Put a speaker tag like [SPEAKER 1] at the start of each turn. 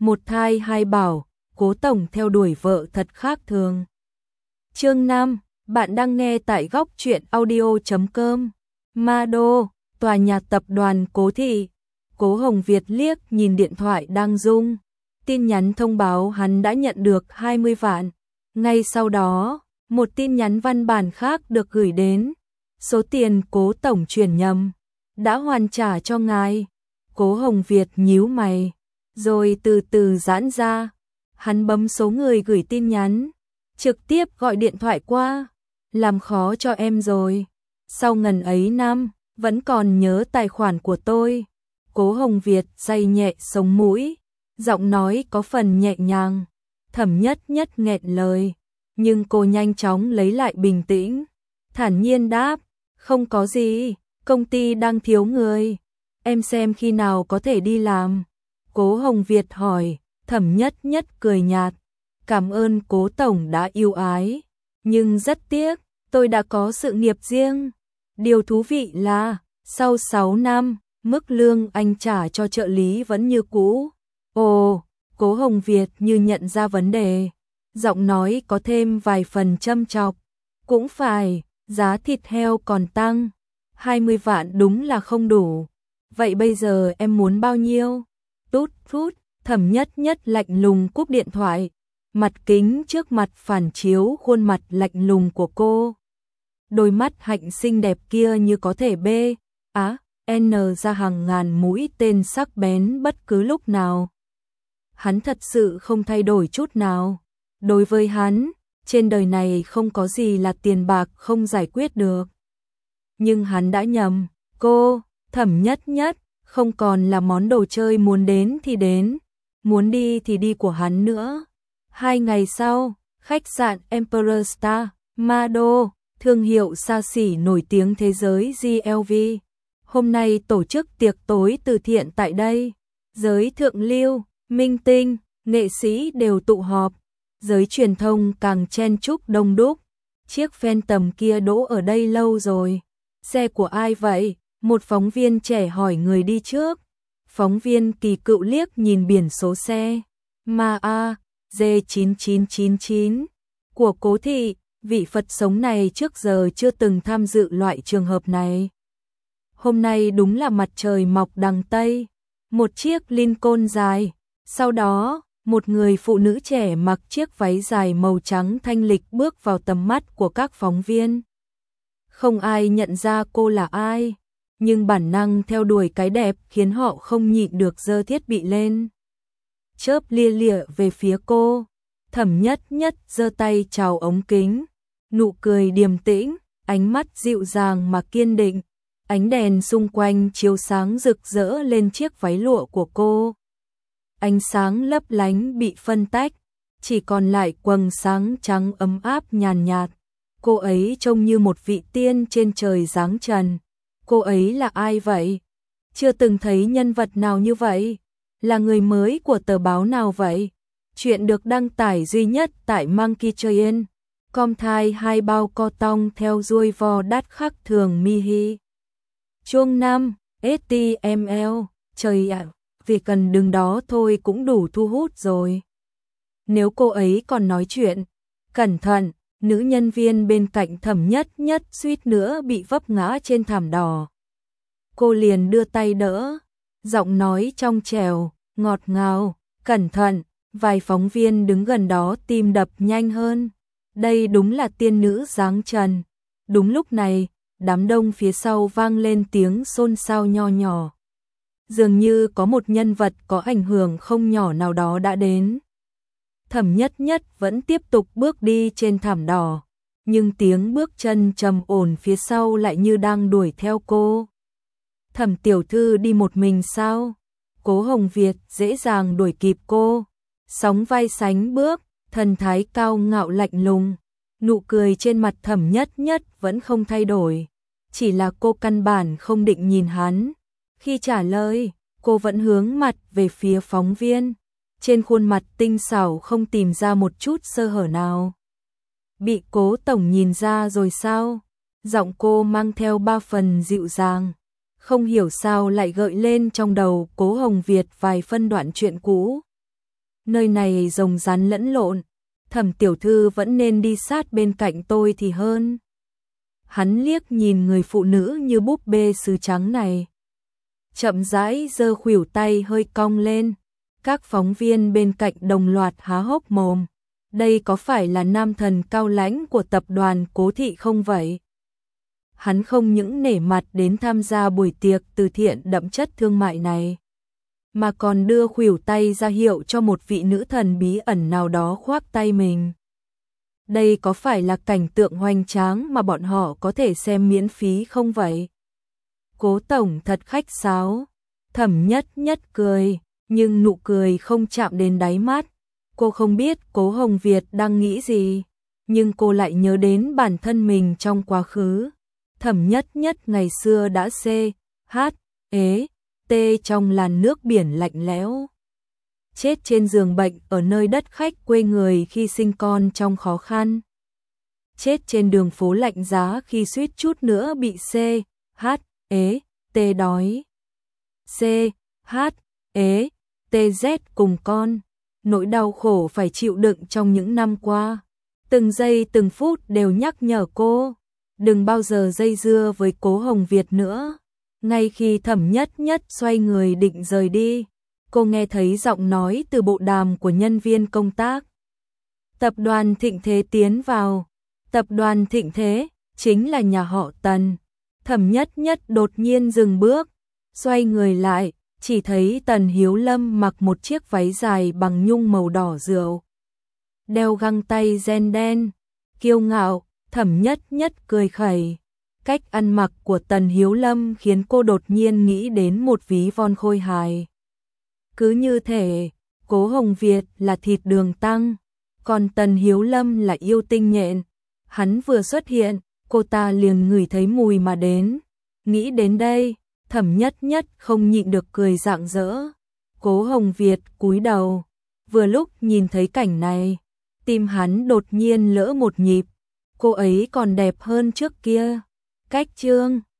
[SPEAKER 1] một thai hai bảo, Cố tổng theo đuổi vợ thật khác thường. Chương 5, bạn đang nghe tại góc truyện audio.com. Ma Đô, tòa nhà tập đoàn Cố thị. Cố Hồng Việt liếc nhìn điện thoại đang rung. Tin nhắn thông báo hắn đã nhận được 20 vạn. Ngay sau đó, một tin nhắn văn bản khác được gửi đến. Số tiền Cố tổng chuyển nhầm đã hoàn trả cho ngài. Cố Hồng Việt nhíu mày, rồi từ từ giãn ra. Hắn bấm số người gửi tin nhắn, trực tiếp gọi điện thoại qua. Làm khó cho em rồi. Sau ngần ấy năm, vẫn còn nhớ tài khoản của tôi. Cố Hồng Việt day nhẹ sống mũi, giọng nói có phần nhẹ nhàng. Thẩm Nhất Nhất nghẹn lời, nhưng cô nhanh chóng lấy lại bình tĩnh, thản nhiên đáp, không có gì, công ty đang thiếu người, em xem khi nào có thể đi làm. Cố Hồng Việt hỏi. Thẩm Nhất Nhất cười nhạt, cảm ơn Cố tổng đã yêu ái, nhưng rất tiếc, tôi đã có sự nghiệp riêng. Điều thú vị là, sau 6 năm, mức lương anh trả cho trợ lý vẫn như cũ. Ồ, Cố Hồng Việt như nhận ra vấn đề, giọng nói có thêm vài phần châm chọc. Cũng phải, giá thịt heo còn tăng, 20 vạn đúng là không đủ. Vậy bây giờ em muốn bao nhiêu? Tút phút. Thẩm Nhất Nhất lạnh lùng cúp điện thoại, mặt kính trước mặt phản chiếu khuôn mặt lạnh lùng của cô. Đôi mắt hạnh xinh đẹp kia như có thể n ra hàng ngàn mũi tên sắc bén bất cứ lúc nào. Hắn thật sự không thay đổi chút nào. Đối với hắn, trên đời này không có gì là tiền bạc không giải quyết được. Nhưng hắn đã nhầm, cô, Thẩm Nhất Nhất, không còn là món đồ chơi muốn đến thì đến, muốn đi thì đi của hắn nữa. 2 ngày sau, khách sạn Emperor Star, Ma Đô, thương hiệu xa xỉ nổi tiếng thế giới GLV. Hôm nay tổ chức tiệc tối từ thiện tại đây. Giới thượng lưu, minh tinh, nghệ sĩ đều tụ họp. Giới truyền thông càng chen chúc đông đúc. Chiếc Phantom kia đỗ ở đây lâu rồi. Xe của ai vậy? Một phóng viên trẻ hỏi người đi trước. Phóng viên kỳ cựu liếc nhìn biển số xe. D9999 của Cố thị, vị Phật sống này trước giờ chưa từng tham dự loại trường hợp này. Hôm nay đúng là mặt trời mọc đằng Tây. Một chiếc Lincoln dài. Sau đó, một người phụ nữ trẻ mặc chiếc váy dài màu trắng thanh lịch bước vào tầm mắt của các phóng viên. Không ai nhận ra cô là ai, nhưng bản năng theo đuổi cái đẹp khiến họ không nhịn được giơ thiết bị lên. Chớp lia lịa về phía cô. Thẩm Nhất Nhất giơ tay chào ống kính, nụ cười điềm tĩnh, ánh mắt dịu dàng mà kiên định. Ánh đèn xung quanh chiếu sáng rực rỡ lên chiếc váy lụa của cô. Ánh sáng lấp lánh bị phân tách, chỉ còn lại quầng sáng trắng ấm áp nhàn nhạt. Cô ấy trông như một vị tiên trên trời giáng trần. Cô ấy là ai vậy? Chưa từng thấy nhân vật nào như vậy. Là người mới của tờ báo nào vậy? Chuyện được đăng tải duy nhất tại Monkey Train. Com thai 2 bao co tong theo ruồi vò đắt khắc thường mi hi. Chương 5, HTML. Trời ạ, vì cần đứng đó thôi cũng đủ thu hút rồi. Nếu cô ấy còn nói chuyện, cẩn thận, nữ nhân viên bên cạnh Thẩm Nhất Nhất suýt nữa bị vấp ngã trên thảm đỏ. Cô liền đưa tay đỡ, giọng nói trong trẻo, ngọt ngào, cẩn thận. Vài phóng viên đứng gần đó tim đập nhanh hơn. Đây đúng là tiên nữ giáng trần. Đúng lúc này, đám đông phía sau vang lên tiếng xôn xao nho nhỏ. Dường như có một nhân vật có ảnh hưởng không nhỏ nào đó đã đến. Thẩm Nhất Nhất vẫn tiếp tục bước đi trên thảm đỏ, nhưng tiếng bước chân trầm ổn phía sau lại như đang đuổi theo cô. Thẩm tiểu thư đi một mình sao? Cố Hồng Việt dễ dàng đuổi kịp cô, sóng vai sánh bước, thần thái cao ngạo lạnh lùng. Nụ cười trên mặt Thẩm Nhất Nhất vẫn không thay đổi, chỉ là cô căn bản không định nhìn hắn. Khi trả lời, cô vẫn hướng mặt về phía phóng viên. Trên khuôn mặt tinh xảo không tìm ra một chút sơ hở nào. Bị Cố tổng nhìn ra rồi sao? Giọng cô mang theo 3 phần dịu dàng. Không hiểu sao lại gợi lên trong đầu Cố Hồng Việt vài phân đoạn chuyện cũ. nơi này rồng rắn lẫn lộn, Thẩm tiểu thư vẫn nên đi sát bên cạnh tôi thì hơn. Hắn liếc nhìn người phụ nữ như búp bê sứ trắng này. Chậm rãi giơ khuỷu tay hơi cong lên. Các phóng viên bên cạnh đồng loạt há hốc mồm. Đây có phải là nam thần cao lãnh của tập đoàn Cố Thị không vậy? Hắn không những nể mặt đến tham gia buổi tiệc từ thiện đậm chất thương mại này, mà còn đưa khuỷu tay ra hiệu cho một vị nữ thần bí ẩn nào đó khoác tay mình. Đây có phải là cảnh tượng hoành tráng mà bọn họ có thể xem miễn phí không vậy? Cố tổng thật khách sáo. Thẩm Nhất Nhất cười, nhưng nụ cười không chạm đến đáy mắt. Cô không biết Cố Hồng Việt đang nghĩ gì, nhưng cô lại nhớ đến bản thân mình trong quá khứ. Thẩm Nhất Nhất ngày xưa đã tê trong làn nước biển lạnh lẽo, chết trên giường bệnh ở nơi đất khách quê người khi sinh con trong khó khăn, chết trên đường phố lạnh giá khi suýt chút nữa bị đói. TZ cùng con, nỗi đau khổ phải chịu đựng trong những năm qua. Từng giây từng phút đều nhắc nhở cô, đừng bao giờ dây dưa với Cố Hồng Việt nữa. Ngay khi Thẩm Nhất Nhất xoay người định rời đi, cô nghe thấy giọng nói từ bộ đàm của nhân viên công tác. Tập đoàn Thịnh Thế tiến vào. Tập đoàn Thịnh Thế chính là nhà họ Tần. Thẩm Nhất Nhất đột nhiên dừng bước, xoay người lại, chỉ thấy Tần Hiếu Lâm mặc một chiếc váy dài bằng nhung màu đỏ rượu, đeo găng tay ren đen, kiêu ngạo. Thẩm Nhất Nhất cười khẩy. Cách ăn mặc của Tần Hiếu Lâm khiến cô đột nhiên nghĩ đến một ví von khôi hài. Cứ như thể Cố Hồng Việt là thịt đường tăng, còn Tần Hiếu Lâm là yêu tinh nhện. Hắn vừa xuất hiện, cô ta liền ngửi thấy mùi mà đến. Nghĩ đến đây, Thẩm Nhất Nhất không nhịn được cười rạng rỡ. Cố Hồng Việt cúi đầu, vừa lúc nhìn thấy cảnh này, tim hắn đột nhiên lỡ một nhịp. Cô ấy còn đẹp hơn trước kia. Cách chương